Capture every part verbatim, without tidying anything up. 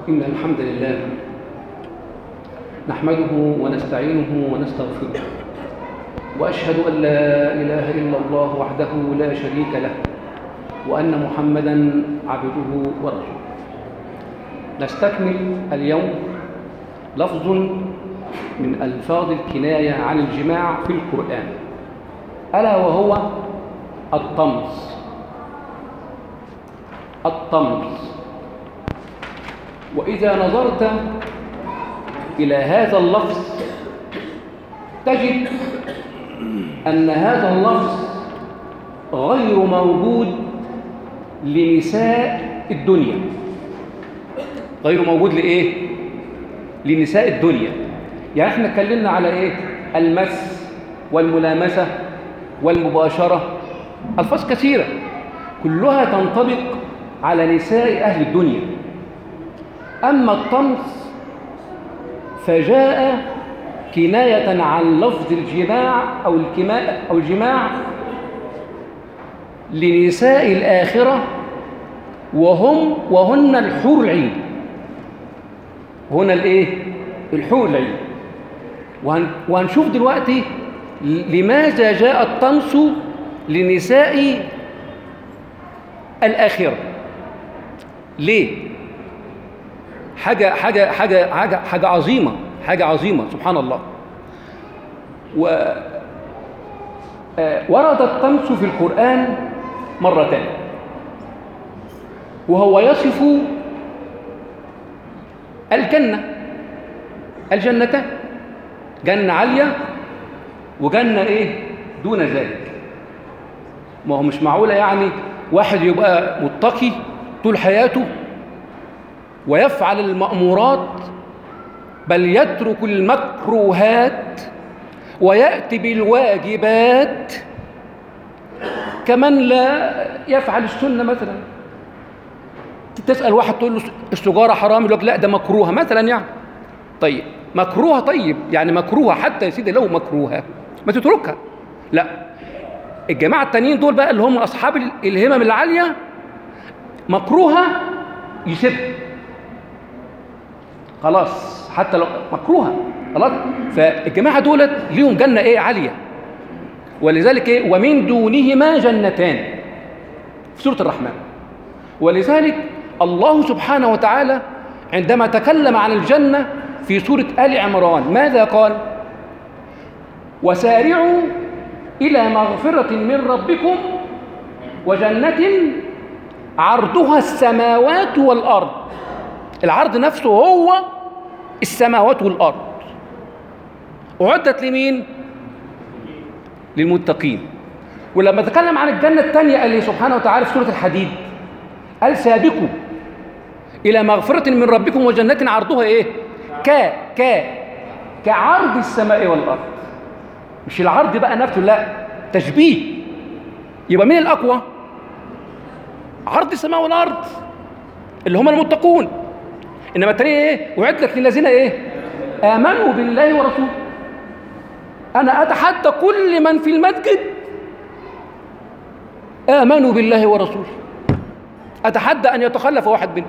إن الحمد لله نحمده ونستعينه ونستغفره، وأشهد أن لا إله إلا الله وحده لا شريك له، وأن محمدًا عبده ورسوله. نستكمل اليوم لفظ من ألفاظ الكناية عن الجماع في القرآن، ألا وهو الطمس. الطمس، وإذا نظرت إلى هذا اللفظ تجد أن هذا اللفظ غير موجود لنساء الدنيا. غير موجود لإيه؟ لنساء الدنيا. يعني احنا اتكلمنا على إيه؟ المس والملامسة والمباشرة، ألفاظ كثيرة كلها تنطبق على نساء أهل الدنيا. أما الطمس فجاء كناية عن لفظ الجماع أو الكماء أو الجماع لنساء الآخرة، وهم وهن الحور العين. هنا الإيه؟ الحور العين. وهن وهنشوف دلوقتي لماذا جاء الطمس لنساء الآخرة. ليه؟ حاجة حاجة حاجة حاجة حاجة عظيمة، حاجة عظيمة سبحان الله. و ورد الطمس في القرآن مرتين، وهو يصف الجنة الجنتان، جنة عالية وجنة إيه دون ذلك. ما هو مش معقولة يعني واحد يبقى متقي طول حياته ويفعل المأمورات بل يترك المكروهات ويأتي بالواجبات، كمن لا يفعل السنة. مثلا تسأل واحد تقول له السجارة حرام، يقول لك لا ده مكروهة مثلا. يعني طيب مكروهة، طيب يعني مكروهة حتى يا سيدي لو مكروهة ما تتركها. لا، الجماعة التانيين دول بقى اللي هم أصحاب الهمم العالية مكروهة يسب خلاص، حتى لو مكروهة خلاص. فالجماعة دولت ليهم جنة ايه عالية. ولذلك ايه ومن دونهما جنتان في سورة الرحمن. ولذلك الله سبحانه وتعالى عندما تكلم عن الجنة في سورة آل عمران ماذا قال؟ وسارعوا إلى مغفرة من ربكم وجنة عرضها السماوات والأرض. العرض نفسه هو السماوات والأرض. أعدت لمين؟ للمتقين. ولما تكلم عن الجنة الثانية قال لي سبحانه وتعالى في سورة الحديد، قال سابقوا إلى مغفرة من ربكم وجنة عرضها إيه؟ ك ك كعرض السماء والأرض. مش العرض بقى نفسه، لا، تشبيه. يبقى مين الأقوى؟ عرض السماء والأرض اللي هم المتقون. إنما التانية إيه؟ وعدت للذين إيه؟ آمنوا بالله ورسوله. أنا أتحدى كل من في المسجد آمنوا بالله ورسوله، أتحدى أن يتخلف واحد منهم.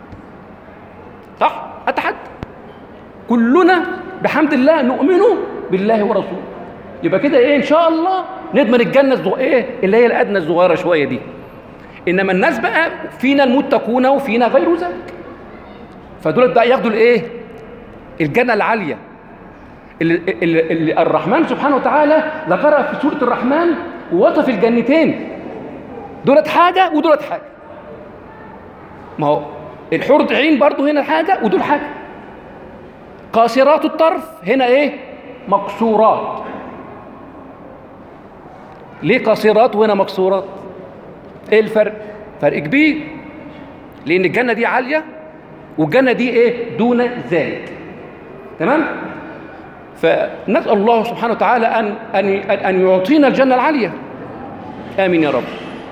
صح؟ أتحدى. كلنا بحمد الله نؤمن بالله ورسوله. يبقى كده إيه إن شاء الله نضمن الجنة الزغ... إيه اللي هي الأدنى الصغيرة شوية دي. إنما الناس بقى فينا المتقون وفينا غير ذلك، فدول بقى ياخدوا الإيه؟ الجنة العالية اللي, اللي, اللي الرحمن سبحانه وتعالى ذكرها في سورة الرحمن ووصف الجنتين. دولت حاجة ودولت حاجة. ما هو الحور عين برضو هنا حاجة ودول حاجة. قاصرات الطرف هنا إيه؟ مقصورات. ليه قاصرات وهنا مقصورات؟ إيه الفرق؟ فرق كبير، لأن الجنة دي عالية والجنة دي إيه؟ دون ذلك. تمام؟ فنسأل الله سبحانه وتعالى أن أن أن يعطينا الجنة العالية. آمين يا رب.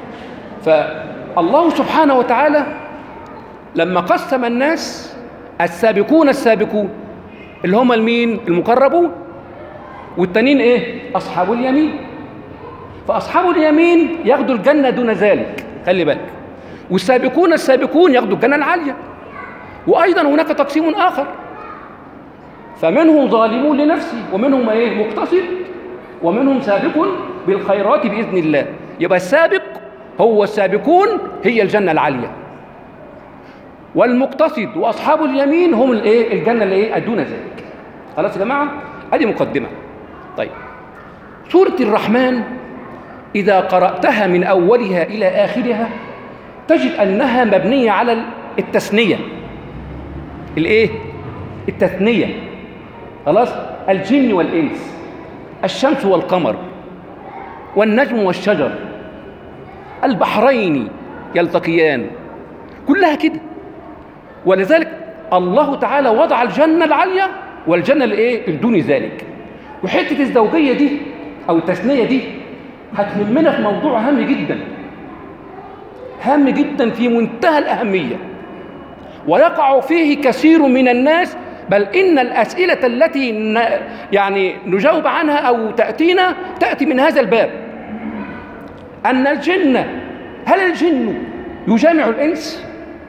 فالله سبحانه وتعالى لما قسم الناس السابقون السابقون اللي هم المين؟ المقربون، والتانيين إيه؟ أصحاب اليمين. فأصحاب اليمين ياخدوا الجنة دون ذلك، خلي بالك. والسابقون السابقون ياخدوا الجنة العالية. وأيضا هناك تقسيم آخر، فمنهم ظالم لنفسه ومنهم إيه مقتصد ومنهم سابق بالخيرات بإذن الله. يبقى السابق هو السابقون هي الجنة العالية، والمقتصد وأصحاب اليمين هم الإيه الجنة اللي إيه دون ذلك. خلاص يا جماعة، هذه مقدمة. طيب، سورة الرحمن إذا قرأتها من أولها إلى آخرها تجد أنها مبنية على التثنية. الإيه؟ التثنية. خلاص؟ الجن والإنس، الشمس والقمر، والنجم والشجر، البحرين يلتقيان، كلها كده. ولذلك الله تعالى وضع الجنة العالية والجنة الإيه؟ الدون ذلك. وحتة الزوجية دي أو التثنية دي هتهمنا في موضوع هام جدا، هام جدا في منتهى الأهمية، ويقع فيه كثير من الناس، بل إن الأسئلة التي ن... يعني نجاوب عنها أو تأتينا تأتي من هذا الباب. أن الجن، هل الجن يجامع الإنس؟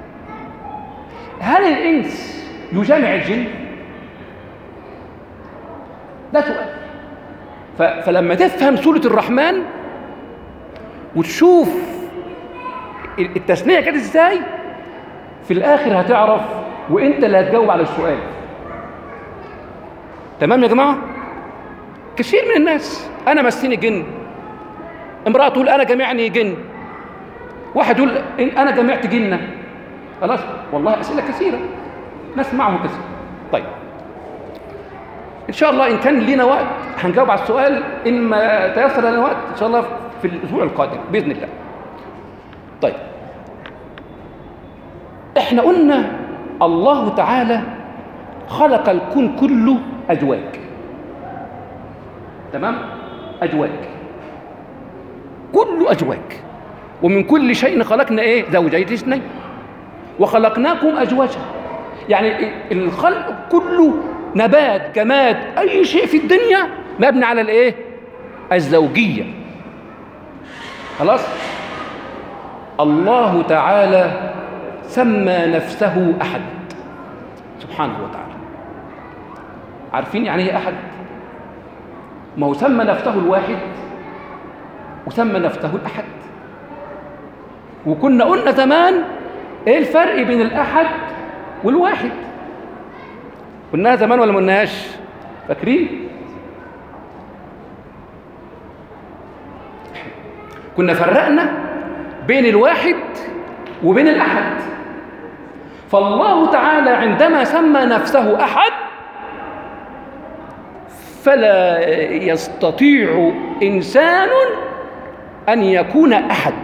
هل الإنس يجامع الجن؟ ده سؤال. ف... فلما تفهم سورة الرحمن وتشوف التثنية كانت ازاي، في الآخر هتعرف وانت اللي هتجاوب على السؤال. تمام يا جماعة؟ كثير من الناس أنا مسني جن، امرأة تقول أنا جمعني جن، واحد يقول أنا جمعت جنة. خلاص، والله أسئلة كثيرة نسمعه كثير. طيب، إن شاء الله إن كان لنا وقت هنجاوب على السؤال، إن ما تيسر لنا وقت إن شاء الله في الأسبوع القادم بإذن الله. طيب، إحنا قلنا الله تعالى خلق الكون كله أزواج. تمام؟ أزواج، كله أزواج. ومن كل شيء خلقنا إيه؟ زوجين اثنين وخلقناكم أزواجا. يعني الخلق كله نبات، جماد، أي شيء في الدنيا مبني على الإيه؟ الزوجية. خلاص؟ الله تعالى سمى نفسه أحد سبحانه وتعالى. عارفين يعني ايه أحد؟ ما هو سمى نفسه الواحد وسمى نفسه الأحد. وكنا قلنا زمان ايه الفرق بين الأحد والواحد؟ قلناها زمان ولا ما قلناهاش؟ فاكرين؟ كنا فرقنا بين الواحد وبين الأحد. فالله تعالى عندما سمى نفسه أحد فلا يستطيع إنسان أن يكون أحد،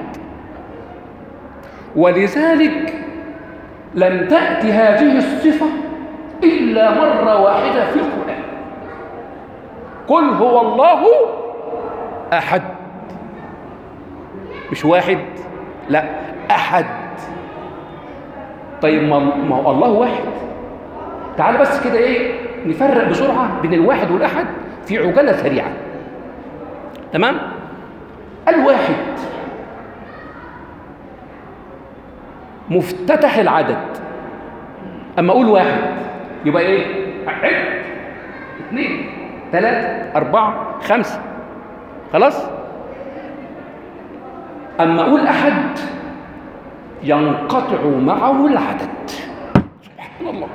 ولذلك لم تأتي هذه الصفة إلا مرة واحدة في القرآن. قل هو الله أحد، مش واحد، لا أحد. طيب ما هو الله واحد. تعال بس كده ايه نفرق بسرعة بين الواحد والأحد في عجالة سريعة. تمام؟ الواحد مفتتح العدد. أما أقول واحد يبقى ايه؟ عد، اثنين، ثلاثة، أربعة، خمسة. خلاص؟ أما أقول أحد ينقطع معه العدد. سبحان الله،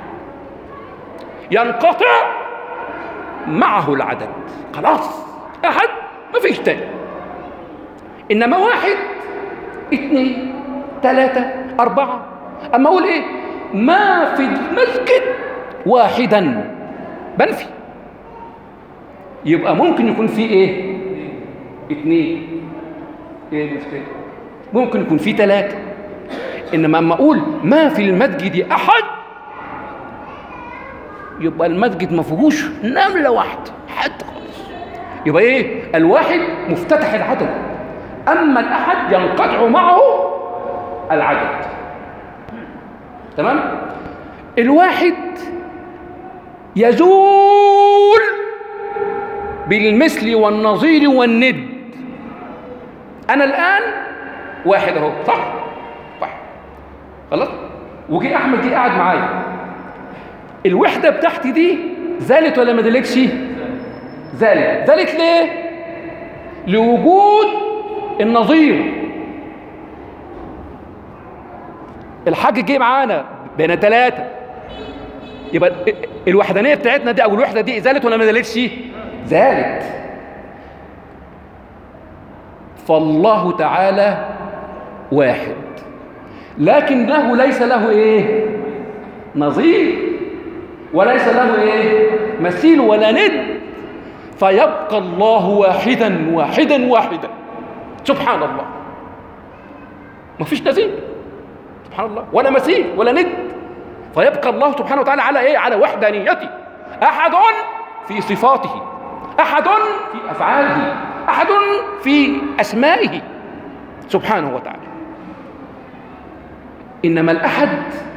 ينقطع معه العدد. خلاص، أحد ما فيش تاني. إنما واحد، اثنين، ثلاثة، أربعة. أما أقول إيه؟ ما في المسجد واحدا، بنفي. يبقى ممكن يكون في إيه؟ اثنين. إيه المشكلة؟ ممكن يكون في ثلاثة. إنما أما أقول ما في المسجد أحد يبقى المسجد ما فيهوش نملة واحدة حتى خالص. يبقى إيه؟ الواحد مفتتح العدد، أما الأحد ينقطع معه العدد. تمام؟ الواحد يزول بالمثل والنظير والند. أنا الآن واحد أهو، صح؟ واحد. خلاص؟ وجي أحمد جه قاعد معايا، الوحدة بتاعتي دي زالت ولا ما زالتش؟ زالت. زالت ليه؟ لوجود النظير. الحاج جه معانا بين ثلاثة، يبقى الوحدانية بتاعتنا دي أو الوحدة دي زالت ولا ما زالتش؟ زالت. فالله تعالى واحد، لكنه ليس له ايه؟ نظير، وليس له ايه؟ مثيل ولا ند، فيبقى الله واحدا واحدا واحدا. سبحان الله، ما فيش نظير سبحان الله، ولا مثيل ولا ند، فيبقى الله سبحانه وتعالى على ايه؟ على وحدانيته. احد في صفاته، احد في افعاله، احد في اسمائه سبحانه وتعالى. انما الاحد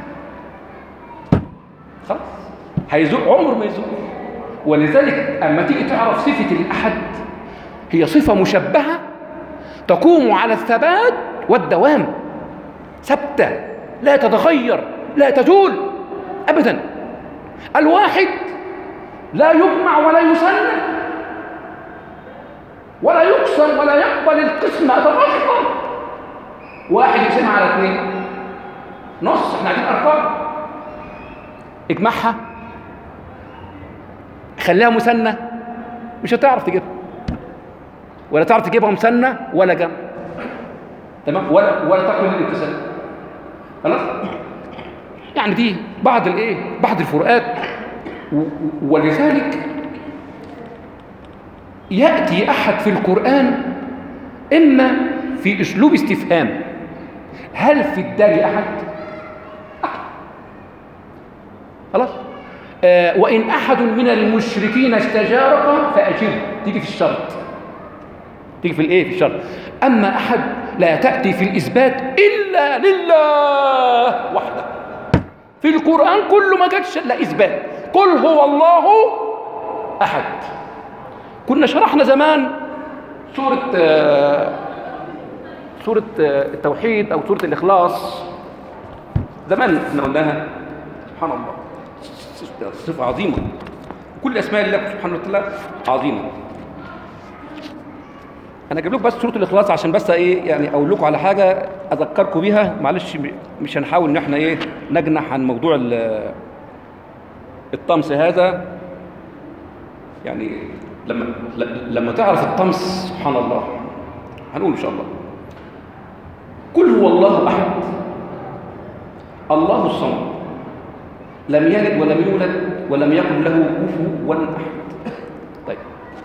خلاص هيزول، عمر ما يزول. ولذلك اما تيجي تعرف صفه الاحد، هي صفه مشبهه تقوم على الثبات والدوام، ثابته لا تتغير لا تزول ابدا. الواحد لا يجمع ولا يسلم ولا يقسم ولا يقبل القسم أتغفر. واحد يقسم على اثنين نص، احنا عايزين ارقام، اجمعها خليها مثنى مش هتعرف تجيبها، ولا تعرف تجيبها مثنى ولا جمع، تمام؟ ولا ولا تقبل الاتصال. خلاص؟ يعني دي بعض الايه؟ بعض الفروقات. ولذلك يأتي أحد في القرآن إما في أسلوب استفهام، هل في الدار أحد؟ أحد. خلاص؟ آه وإن أحد من المشركين استجارك فأجره، تيجي في الشرط، تيجي في الإيه؟ في الشرط. أما أحد لا تأتي في الإثبات إلا لله وحده. في القرآن كله ما جاتش إلا إثبات، قل هو الله أحد. كنا شرحنا زمان سورة آه سورة آه التوحيد أو سورة الإخلاص، زمان احنا قلناها. سبحان الله، صفة عظيمة، كل أسماء الله سبحانه وتعالى عظيمة. أنا أجيب لكم بس سورة الإخلاص عشان بس إيه يعني أقول لكم على حاجة أذكركم بيها. معلش مش هنحاول إن احنا إيه نجنح عن موضوع الطمس هذا. يعني لما لما تعرف الطمس سبحان الله هنقول إن شاء الله. قل هو الله أحد الله الصمد لم يلد ولم يولد ولم يكن له كفوا أحد. طيب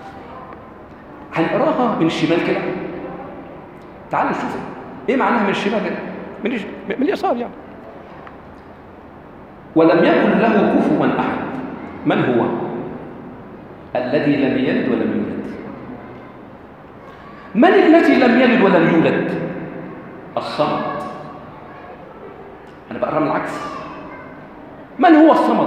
هنقراها من الشمال كده، تعالوا نشوف ايه معناها من الشمال كده، من من اليسار يعني. ولم يكن له كفوا أحد. من هو الذي لم يلد ولم يولد؟ من الذي لم يلد ولم يولد؟ الصمد. أنا بقرأ من العكس. من هو الصمد؟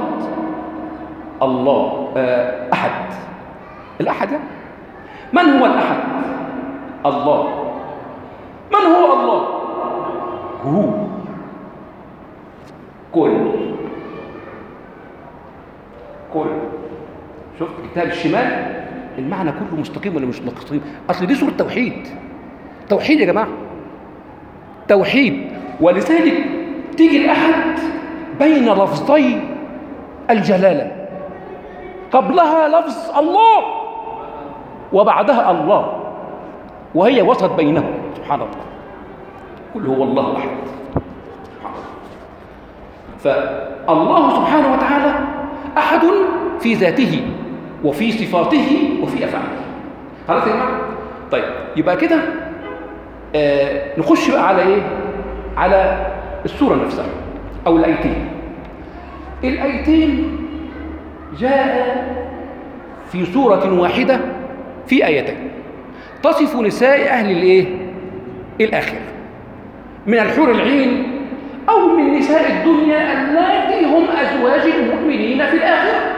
الله آه أحد، الأحد يعني. من هو الأحد؟ الله. من هو الله؟ هو كل كل شوف كتاب الشمال المعنى كله مستقيم ولا مش مستقيم؟ أصل دي سورة توحيد، توحيد يا جماعة، توحيد. ولذلك تيجي الأحد بين لفظي الجلالة، قبلها لفظ الله وبعدها الله، وهي وسط بينهم سبحان الله. قل هو الله أحد. سبحان الله. فالله سبحانه وتعالى أحد في ذاته وفي صفاته وفي أفعاله. خلاص يا جماعة؟ طيب يبقى كده آه نخش بقى على إيه؟ على السورة نفسها أو الآيتين. الآيتين جاء في سورة واحدة في آيتين تصف نساء أهل الإيه؟ الآخرة من الحور العين أو من نساء الدنيا اللاتي هم أزواج المؤمنين في الآخرة.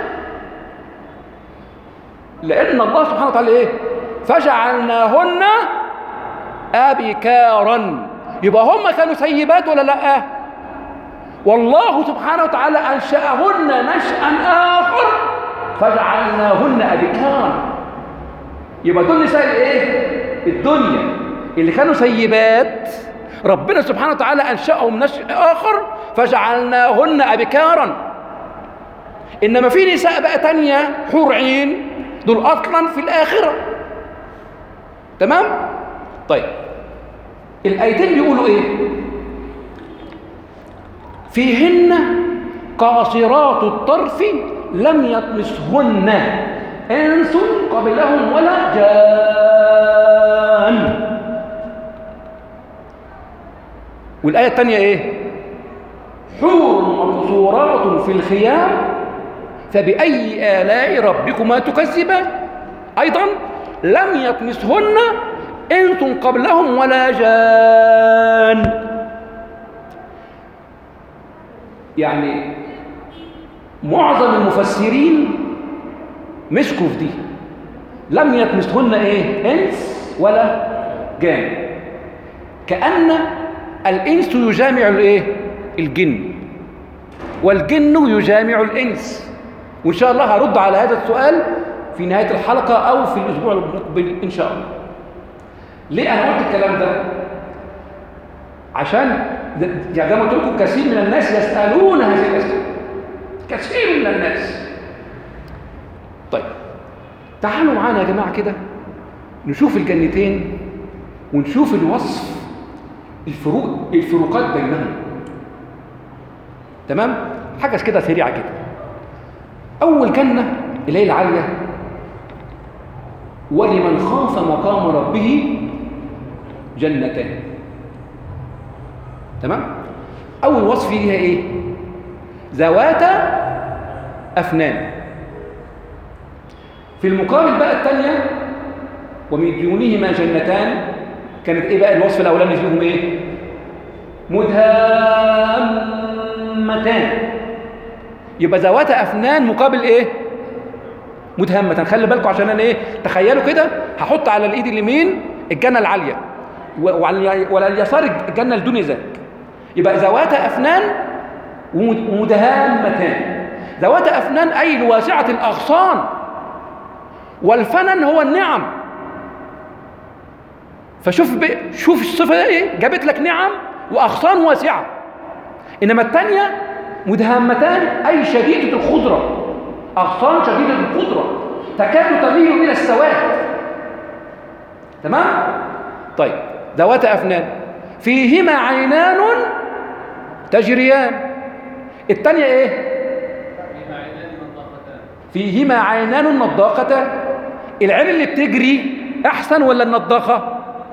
لأن الله سبحانه وتعالى إيه؟ فجعلناهن أبكارا. يبقى هم كانوا سيبات ولا لأ؟ والله سبحانه وتعالى أنشأهن نشأ آخر فجعلناهن أبكارا. يبقى دول نساء الايه؟ الدنيا اللي كانوا سيبات، ربنا سبحانه وتعالى أنشأهم نشأ آخر فجعلناهن أبكارا. إنما في نساء بقى تانية حور عين، دول أصلا في الآخرة. تمام؟ طيب الآيتين بيقولوا إيه؟ فيهن قاصرات الطرف لم يطمسهن إنس قبلهم ولا جان. والآية الثانية إيه؟ حور مقصورات في الخيام فبأي آلاء ربكما تكذبان. أيضا لم يطمسهن إنس قبلهم ولا جان. يعني معظم المفسرين مسكوا في دي، لم يطمسهن ايه؟ انس ولا جان، كأن الانس يجامع الايه؟ الجن، والجن يجامع الانس. وان شاء الله هرد على هذا السؤال في نهاية الحلقة او في الاسبوع المقبل ان شاء الله. ليه انا قلت الكلام ده؟ عشان يعني زي ما قلت لكم كثير من الناس يسألون هذه الأسئلة، كثير من الناس. طيب تعالوا معانا يا جماعة كده نشوف الجنتين ونشوف الوصف، الفروق الفروقات بينهم. تمام؟ حاجة كده سريعة كده. أول جنة اللي هي العالية، ولمن خاف مقام ربه جنتان. تمام؟ أول وصف ليها إيه؟ ذواتا أفنان. في المقابل بقى الثانية ومن دونهما جنتان، كانت إيه بقى الوصف الأولاني فيهم إيه؟ مدهامتان. يبقى ذواتا أفنان مقابل إيه؟ مدهامتان. خلي بالكم عشان أنا إيه؟ تخيلوا كده، هحط على الإيد اليمين الجنة العالية وعلى اليسار الجنة الدنيا ذاك. يبقى ذواتا أفنان ومدهامتان. ذواتا أفنان أي الواسعة الأغصان، والفنن هو النعم. فشوف ب... شوف الصفة إيه؟ جابت لك نعم وأغصان واسعة. إنما الثانية مدهامتان أي شديدة الخضرة، أغصان شديدة الخضرة تكاد تميل إلى السواد. تمام؟ طيب ذواتا أفنان فيهما عينان تجريان. الثانية إيه؟ فيهما عينان نضاختان. العين اللي بتجري أحسن ولا النضاخة؟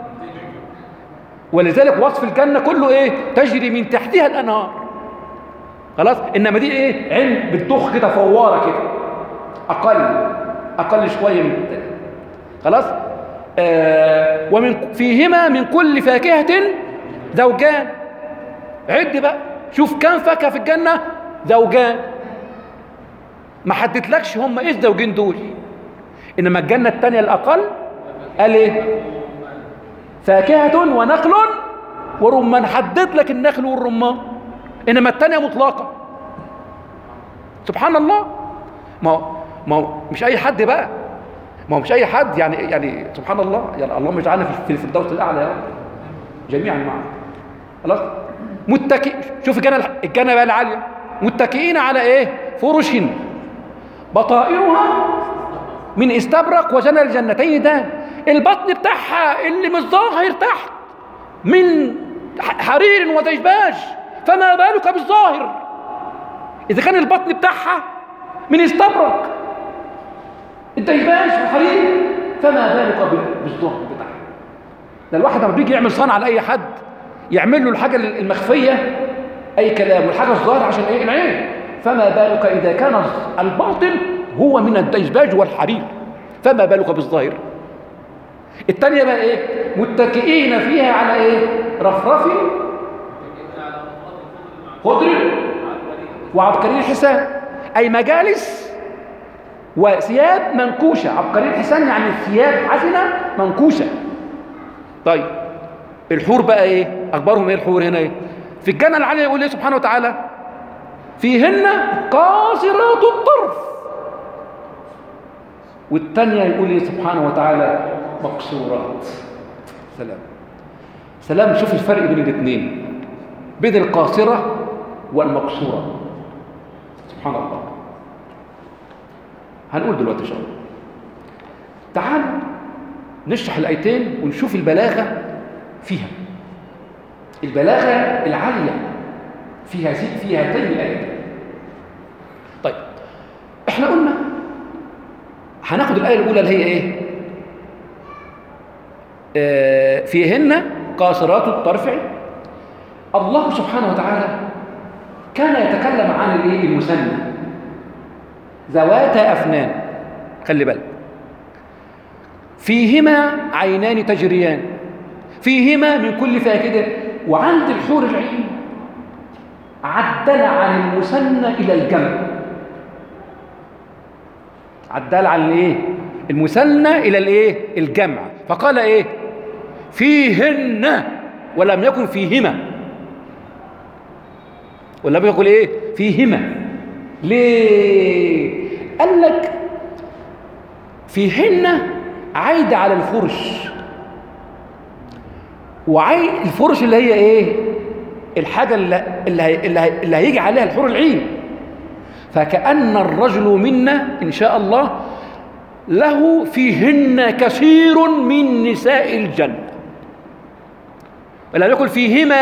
ولذلك وصف الجنة كله إيه؟ تجري من تحتها الأنهار. خلاص؟ إنما دي إيه؟ عين بتضخ كده فوارة كده، أقل أقل شوية من التاني. خلاص؟ آه ومن فيهما من كل فاكهة زوجان. عد بقى شوف كم فاكهة في الجنة. زوجان. ما حددلكش هم ايه الزوجين دول. انما الجنة الثانية الاقل قال ايه؟ فاكهة ونخل ورمان. حدد لك النخل والرمان. انما الثانية مطلقة. سبحان الله. ما هو ما هو مش اي حد بقى، ما هو مش اي حد يعني يعني سبحان الله. يعني اللهم اجعلنا في الفردوس الاعلى يا رب جميعا معا. خلاص؟ متكئ. شوف الجنة الجنة بقى العالية، متكئين على ايه؟ فرش بطائرها من استبرق وجنى الجنتين دان. البطن بتاعها اللي مش ظاهر تحت من حرير ودجباج، فما بالك بالظاهر. اذا كان البطن بتاعها من استبرق الدجباج والحرير، فما بالك بالظاهر بتاعها. ده الواحد لما بيجي يعمل صنعة لأي حد يعمل له الحاجة المخفية أي كلام، والحاجة الظاهرة عشان إيه؟ العين. فما بالك إذا كان الباطن هو من الدجباج والحرير، فما بالك بالظاهر. الثانية بقى إيه؟ متكئين فيها على إيه؟ رفرف خضر وعبقري الحسان، أي مجالس وثياب منكوشة. عبقري الحسان يعني ثياب حسنة منكوشة. طيب الحور بقى ايه؟ اخبارهم ايه الحور هنا؟ ايه في الجنة العالية؟ يقول ايه سبحانه وتعالى؟ فيهن قاصرات الطرف، والثانية يقول لي سبحانه وتعالى مقصورات. سلام سلام. شوف الفرق بين الاثنين، بين القاصرة والمقصورة. سبحان الله. هنقول دلوقتي إن شاء الله. تعال نشرح الآيتين ونشوف البلاغة فيها، البلاغة العالية في هذه في هاتين الآيتين. طيب احنا قلنا هناخد الآية الأولى اللي هي إيه؟ آه فيهن قاصرات الطرف. الله سبحانه وتعالى كان يتكلم عن الإيه؟ المثنى، ذوات أفنان. خلي بالك، فيهما عينان تجريان، فيهما من كل فاكهة. وعند الحور العين عدل عن المثنى إلى الجمع، عدل عن الايه؟ المثنى الى الايه؟ الجمع. فقال ايه؟ فيهن، ولم يكن فيهما، ولم يقل ايه؟ فيهما. ليه؟ قال لك فيهن عايد على الفرش، وعايد الفرش اللي هي ايه؟ الحاجه اللي اللي, اللي, اللي هيجي عليها الحور العين. فكأن الرجل منا إن شاء الله له فيهن كثير من نساء الجنة. ولا يقول فيهما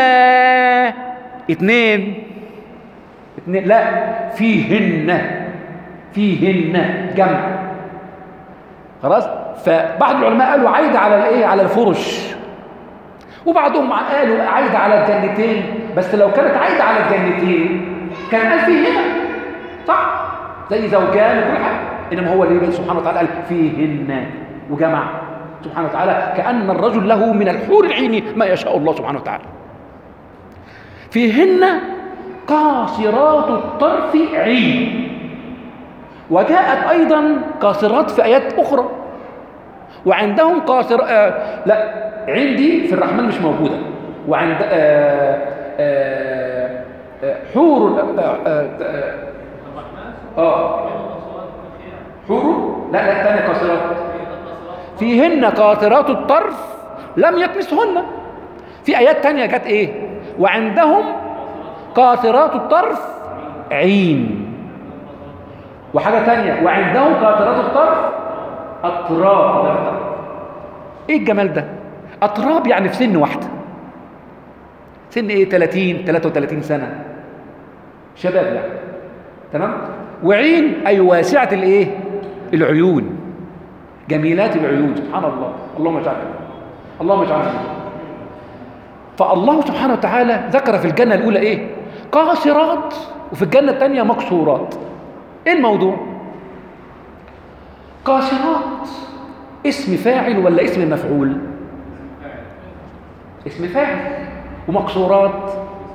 اثنين اثنين، لا، فيهن، فيهن جمع. خلاص. فبعض العلماء قالوا عايد على الايه؟ على الفرش، وبعضهم قالوا عايد على الجنتين. بس لو كانت عايد على الجنتين كان قال فيهن، صح؟ زي زوجان وكل حاجه. انما هو اللي سبحانه وتعالى قال فيهن وجمع سبحانه وتعالى، كأن الرجل له من الحور العين ما يشاء الله سبحانه وتعالى. فيهن قاصرات الطرف عين. وجاءت ايضا قاصرات في ايات اخرى. وعندهم قاصر آه لا، عندي في الرحمن مش موجوده. وعند آه آه آه حور آه آه آه اه حور، لا لا الثانية قاصرات. فيهن قاصرات الطرف لم يطمسهن. في آيات تانية جت ايه؟ وعندهم قاصرات الطرف عين. وحاجة تانية وعندهم قاصرات الطرف أطراب. ايه الجمال ده؟ أطراب يعني في سن واحدة. سن ايه؟ ثلاثين ثلاثة وثلاثين سنة، شباب يعني. تمام. وعين أي واسعة الايه؟ العيون، جميلات العيون. سبحان الله. اللهم اجعلنا اللهم اجعلنا. فالله سبحانه وتعالى ذكر في الجنة الأولى ايه؟ قاصرات، وفي الجنة الثانية مقصورات. ايه الموضوع؟ قاصرات اسم فاعل ولا اسم مفعول؟ اسم فاعل. ومقصورات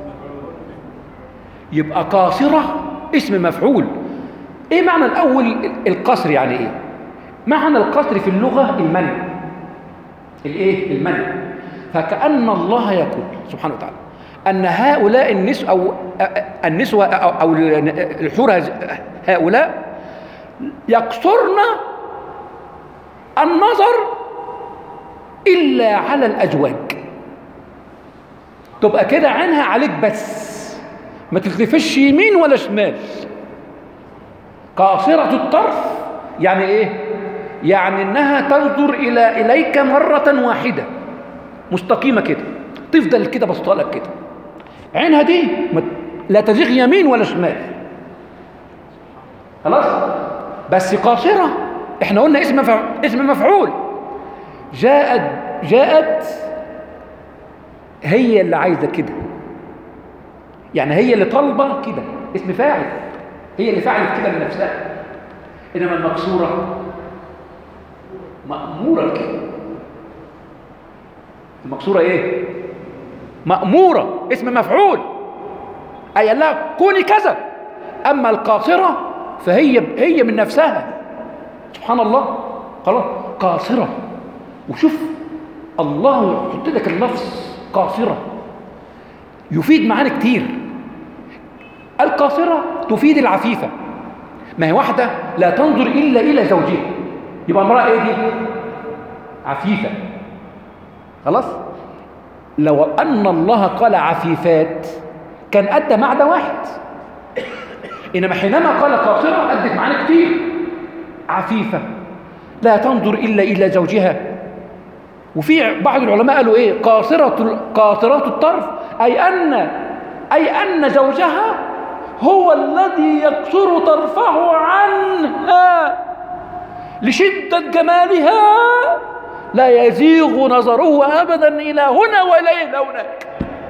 يبقى قاصرة اسم مفعول. ايه معنى الاول القصر؟ يعني ايه معنى القصر في اللغة؟ المنع. الايه؟ المنع. فكأن الله يقول سبحانه وتعالى ان هؤلاء النسوة او النسوة او الحور هؤلاء يقصرن النظر الا على الازواج. تبقى كده عينها عليك بس، ما تلتفش يمين ولا شمال. قاصرة الطرف يعني ايه؟ يعني انها تنظر الى اليك مرة واحدة مستقيمة كده، تفضل كده بصطالك كده. عينها دي لا تزيغ يمين ولا شمال. خلاص. بس قاصرة احنا قلنا اسم مفعول، اسم مفعول. جاءت جاءت هي اللي عايزة كده، يعني هي اللي طالبة كده، اسم فاعل، هي اللي فعلت كده لنفسها. انما المقصورة مأمورة كده. المقصورة ايه؟ مأمورة، اسم مفعول، اي لا كوني كذا. اما القاصرة فهي هي من نفسها. سبحان الله. خلاص. قاصرة. وشوف الله يحط لك اللفظ قاصرة يفيد معاني كتير. القاصرة تفيد العفيفة، ما هي واحدة لا تنظر إلا إلى زوجها، يبقى امرأة إيه دي؟ عفيفة. خلاص؟ لو أن الله قال عفيفات كان أدى معنى واحد، إنما حينما قال قاصرة أدت معانا كتير. عفيفة لا تنظر إلا إلى زوجها. وفي بعض العلماء قالوا إيه؟ قاصرة قاصرات الطرف، أي أن أي أن زوجها هو الذي يقصر طرفه عنها لشدة جمالها، لا يزيغ نظره أبدا إلى هنا ولا إلى هناك.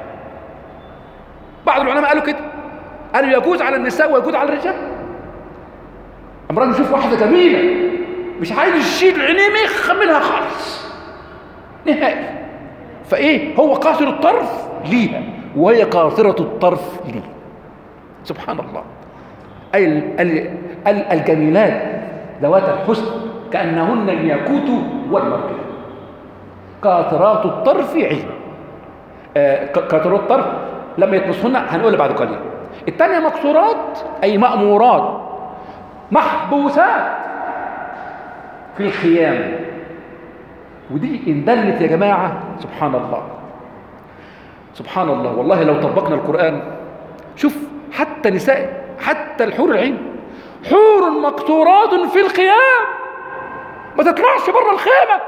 بعض العلماء قالوا كده، قالوا يجوز على النساء ويجوز على الرجال. أمرا نشوف واحدة جميلة مش عايز يشيل عينيه مخ منها خالص نهائي، فإيه هو قاصر الطرف ليها وهي قاصرة الطرف ليه. سبحان الله. أي الجميلات ذوات الحسن كأنهن الياقوت والمرجان، قاصرات الطرف عين. آه قاصرات الطرف لما يتمسهن هنقول بعد قليل. الثانية مقصورات أي مأمورات، محبوسات في الخيام. ودي إن دلت يا جماعة سبحان الله سبحان الله. والله لو طبقنا القرآن، شوف حتى نساء، حتى الحور العين حور مقصورات في الخيام، ما تطلعش بره الخيمة.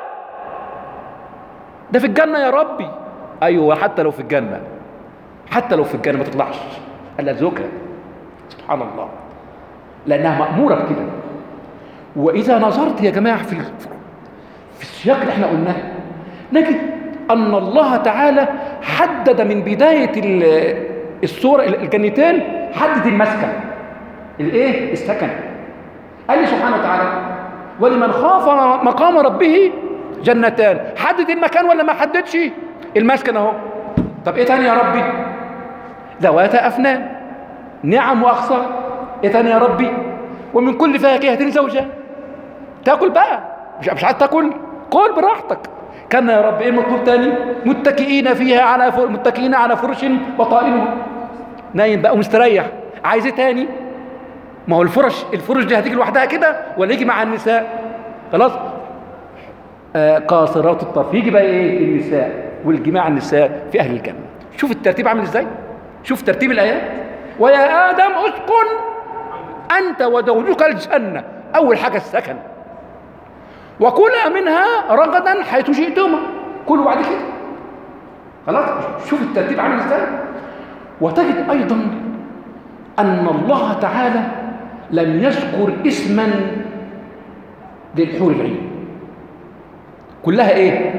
ده في الجنة يا ربي. أيوة حتى لو في الجنة، حتى لو في الجنة ما تطلعش إلا زوجها. سبحان الله، لأنها مأمورة بكده. وإذا نظرت يا جماعة في في السياق اللي احنا قلناه نجد أن الله تعالى حدد من بداية السورة الجنتين، حدد المسكن الايه؟ السكن. قال لي سبحانه وتعالى ولمن خاف مقام ربه جنتان. حدد المكان ولا ما حددش؟ المسكن اهو. طب ايه تاني يا ربي؟ ذوات افنان، نعم واقصار. ايه تاني يا ربي؟ ومن كل فاكهة زوجان. تاكل بقى، مش مش عايز تاكل، كل براحتك. كان يا رب ايه المطلوب تاني؟ متكئين فيها على فر... متكئين على فرش وطائنها. نايم بقى ومستريح. عايز ايه تاني؟ ما هو الفرش الفرش دي هتيجي لوحدها كده ولا يجي مع النساء؟ خلاص. آه قاصرات الطرف، يجي بقى ايه؟ النساء والجماع النساء في اهل الجنه. شوف الترتيب عامل ازاي، شوف ترتيب الايات. ويا ادم اسكن انت وزوجك الجنه. اول حاجه السكن. وكلا منها رغدا حيث شئتما. كلوا بعد كده. خلاص. شوف الترتيب عامل ازاي. وتجد ايضا ان الله تعالى لم يذكر اسما للحور العين، كلها ايه؟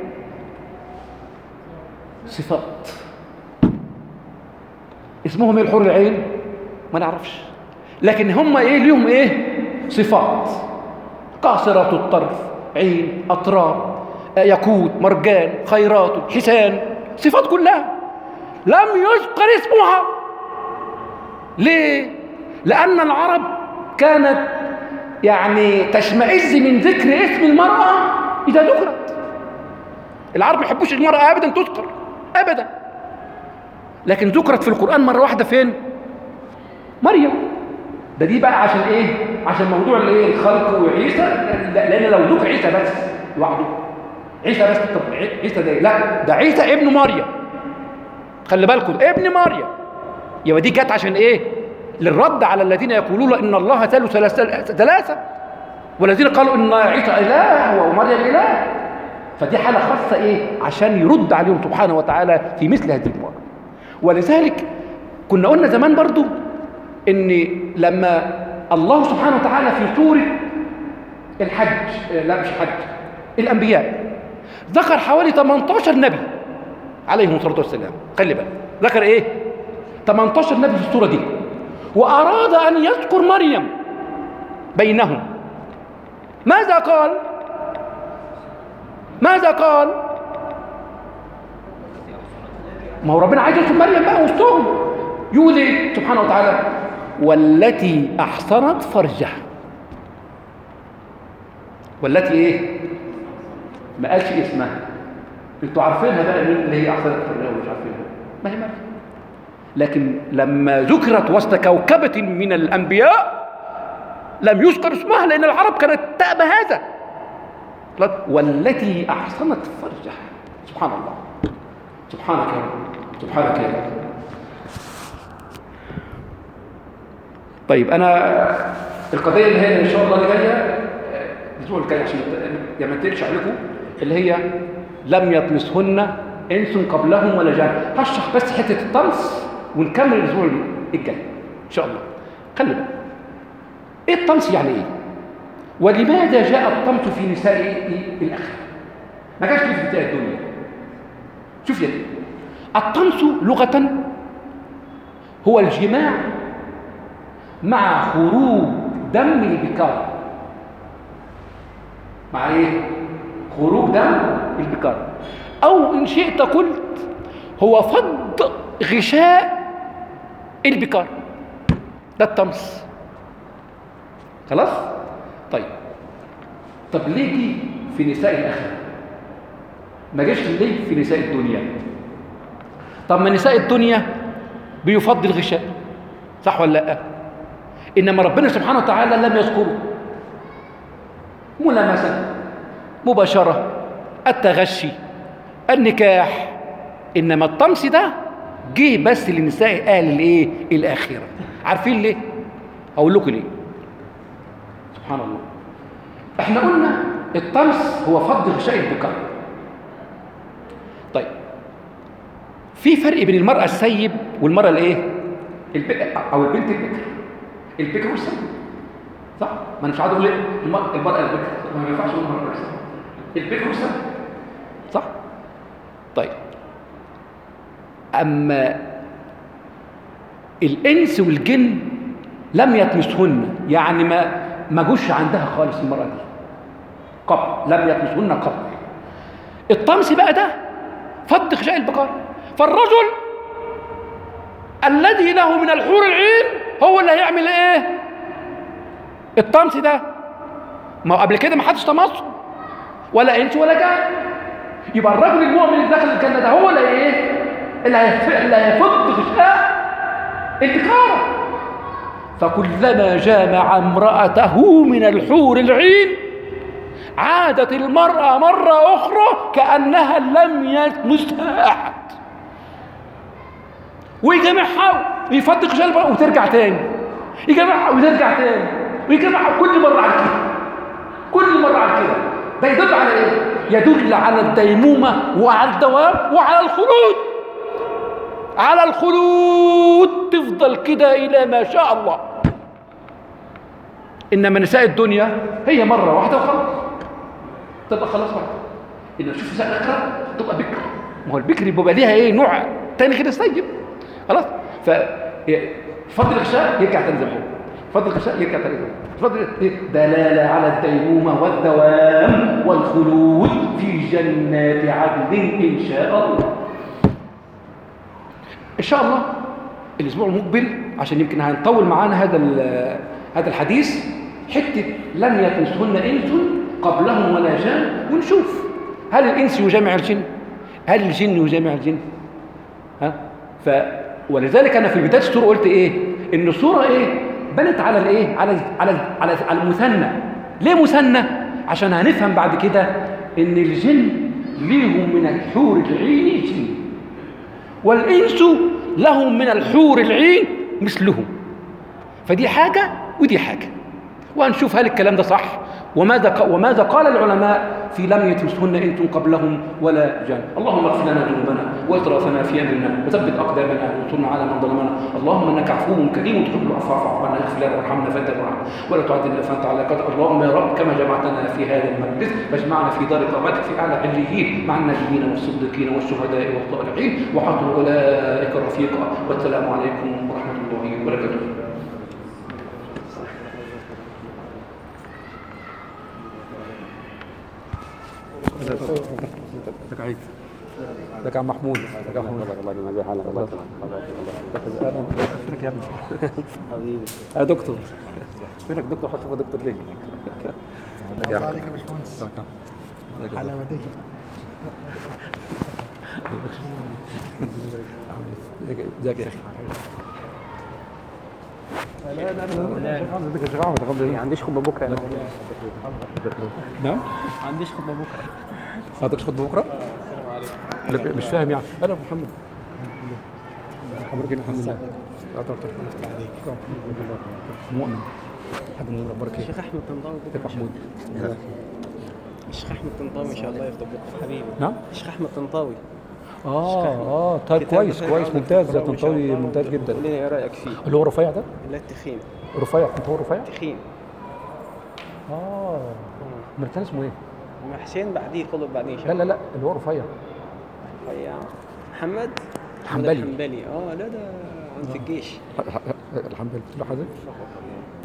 صفات. اسمهم ايه الحور العين؟ ما نعرفش، لكن هم ايه؟ ليهم ايه؟ صفات. قاصرات الطرف، عين، اطراف، ياقوت، مرجان، خيرات، حسان. صفات كلها لم يذكر اسمها. ليه؟ لأن العرب كانت يعني تشمئز من ذكر اسم المرأة إذا ذكرت. العرب ما يحبوش المرأة أبدا تذكر أبدا، لكن ذكرت في القرآن مرة واحدة. فين؟ مريم. ده دي بقى عشان إيه؟ عشان موضوع الإيه؟ الخلق وعيسى. لأن لو ذكر عيسى بس لوحده، عيسى بس، طب عيسى ده لا، ده عيسى ابن مريم. خلي بالكم ابن مريم. يبقى دي جت عشان ايه؟ للرد على الذين يقولون ان الله ثالث ثلاثه، والذين قالوا ان عيسى اله ومريم اله. فدي حاله خاصه ايه؟ عشان يرد عليهم سبحانه وتعالى في مثل هذه المواقف. ولذلك كنا قلنا زمان برضو ان لما الله سبحانه وتعالى في سوره الحج، لا مش حج، الانبياء، ذكر حوالي ثمانية عشر نبي عليهم الصلاه والسلام. خلي بالك ذكر ايه؟ ثمانية عشر نبي في السوره دي، واراد ان يذكر مريم بينهم. ماذا قال؟ ماذا قال؟ ما هو ربنا عايز يذكر مريم بقى وسطهم. يقول ايه سبحانه وتعالى؟ والتي احصنت فرجها. والتي ايه؟ ما قالش اسمها. انتوا عارفينها بقى مين اللي هي احصنت فرجها ولا مش عارفينها؟ ما هي مريم. لكن لما ذكرت وسط كوكبة من الأنبياء لم يذكر اسمها، لأن العرب كانت تأبى هذا. والتي أحصنت فرجها. سبحان الله، سبحانك يا رب، سبحانك يا رب. طيب أنا القضية اللي هي إن شاء الله اللي جاية الأسبوع الجاي عشان ما انتقلش عليكم، اللي هي لم يطمسهن إنس قبلهم ولا جان. هشرح بس حتة الطمس ونكمل الأسبوع الجاي إن شاء الله. خلي بالك إيه الطمس يعني إيه؟ ولماذا جاء الطمس في نساء الآخرة؟ ما جاش في نساء الدنيا. شوف يا دي، الطمس لغة هو الجماع مع خروج دم البكار. مع ايه؟ خروج دم البكار، او ان شئت قلت هو فض غشاء البكار. ده الطمس. خلاص؟ طيب طب ليه دي في نساء الاخره؟ ما جاش ليه في نساء الدنيا؟ طب ما نساء الدنيا بيفض الغشاء، صح ولا لا؟ انما ربنا سبحانه وتعالى لم يذكره. ملامسه، مباشره، التغشي، النكاح. انما الطمس ده جه بس للنساء اهل الايه؟ الاخره. عارفين ليه؟ اقول لكم ليه. سبحان الله. احنا قلنا الطمس هو فض غشاء البكار. طيب في فرق بين المرأة السيب والمرأة الايه؟ او البنت البكر. البكر والسيب، صح؟ ما انا مش عايز اقول ايه المرأة البكر، ما ينفعش اقول المرأة السيب. البكر والسيب، صح؟ طيب اما الانس والجن لم يطمسهن، يعني ما ما جوش عندها خالص المرأة دي قبل، لم يطمسهن قبل. الطمس بقى ده فض غشاء البكار. فالرجل الذي له من الحور العين هو اللي هيعمل ايه؟ الطمس ده. ما هو قبل كده ما حدش طمسه ولا انس ولا جان. يبقى الرجل المؤمن اللي داخل الجنه ده هو اللي ايه؟ اللي هيفض غشاء البكار. فكلما جامع امرأته من الحور العين عادت المرأة مرة أخرى كأنها لم يطمسها أحد، ويجمعها ويفض غشاء البكار وترجع تاني، يجمعها وترجع تاني، ويجمعها كل مرة على كده، كل مرة على كده. ده يدل على إيه؟ يدل على الديمومة وعلى الدوام وعلى الخلود. على الخلود تفضل كده إلى ما شاء الله. إنما نساء الدنيا هي مرة واحدة وخلاص، تبقى خلاص واحدة. إنما شوف نساء الآخرة تبقى بكر. ما هو البكر بيبقى ليها إيه؟ نوع تاني كده سيب. خلاص؟ ففضل الغشاء يرجع تاني زي ما هو. فضل الغشاء يرجع تاني زي ما هو. فضل دلالة على الديمومة والدوام والخلود في جنات عدن إن شاء الله. إن شاء الله الأسبوع المقبل عشان يمكن هنطول معانا هذا هذا الحديث، حتة لم يطمسهن إنس قبلهم ولا جان، ونشوف هل الإنس يجامع الجن؟ هل الجن يجامع الجن؟ ها؟ ف ولذلك أنا في بداية السورة قلت إيه؟ إن السورة إيه؟ بنت على الإيه؟ على على على على المثنى. ليه مثنى؟ عشان هنفهم بعد كده إن الجن ليهم من الحور العين جن، والإنس لهم من الحور العين مثلهم. فدي حاجة ودي حاجة، وهنشوف هل الكلام ده صح، وماذا وماذا قال العلماء في لم يطمسهن انس قبلهم ولا جان. اللهم اغفر لنا ذنوبنا واسرافنا في امرنا وثبت اقدامنا وانصرنا على من ظلمنا. اللهم انك عفو كريم تحب العفو فاعف عنا، اغفر لنا وارحمنا فانت الرحمن ولا تعذبنا فانت على قدر. اللهم يا رب كما جمعتنا في هذا المجلس فاجمعنا في دار كرامتك في اعلى عليين مع النبيين والصديقين والشهداء والصالحين وحسن اولئك رفيقا. والسلام عليكم ورحمه الله وبركاته. ازيك عيد؟ ازيك يا عم محمود؟ ازيك يا محمود؟ الله يجزاك حالك. الله يسلمك. فينك يا ابني؟ حبيبي يا دكتور. فينك دكتور؟ حط دكتور ليه؟ الله عليك يا باشمهندس. حلاوتك. ازيك يا اخي؟ لا لا لا ما عنديش خطبه بكره. نعم ما عنديش خطبه بكره. ما عندكش خطبه بكره؟ لا مش فاهم يعني. انا محمد خبرك الحمد لله. مؤمن الحمد لله. اخبارك ايه؟ الشيخ احمد طنطاوي كيف محمود؟ الشيخ احمد طنطاوي ان شاء الله يخطب بكره حبيبي. نعم الشيخ احمد طنطاوي. اه اه طيب كتاب كويس مثلا كويس عاوزك ممتاز. تقرأه إن شاء طنطاوي الله ممتاز جدا. قول لي ايه رايك فيه؟ اللي هو رفيع ده؟ لا التخين. رفيع انت هو رفيع؟ تخين. اه مرتان اسمه ايه؟ مع حسين بعديه خلط بعديه ان شاء لا الله. لا لا اللي هو رفيع. رفيع. محمد الحنبلي. الحنبلي اه لا ده عند في الجيش. الحمد لله. حضرتك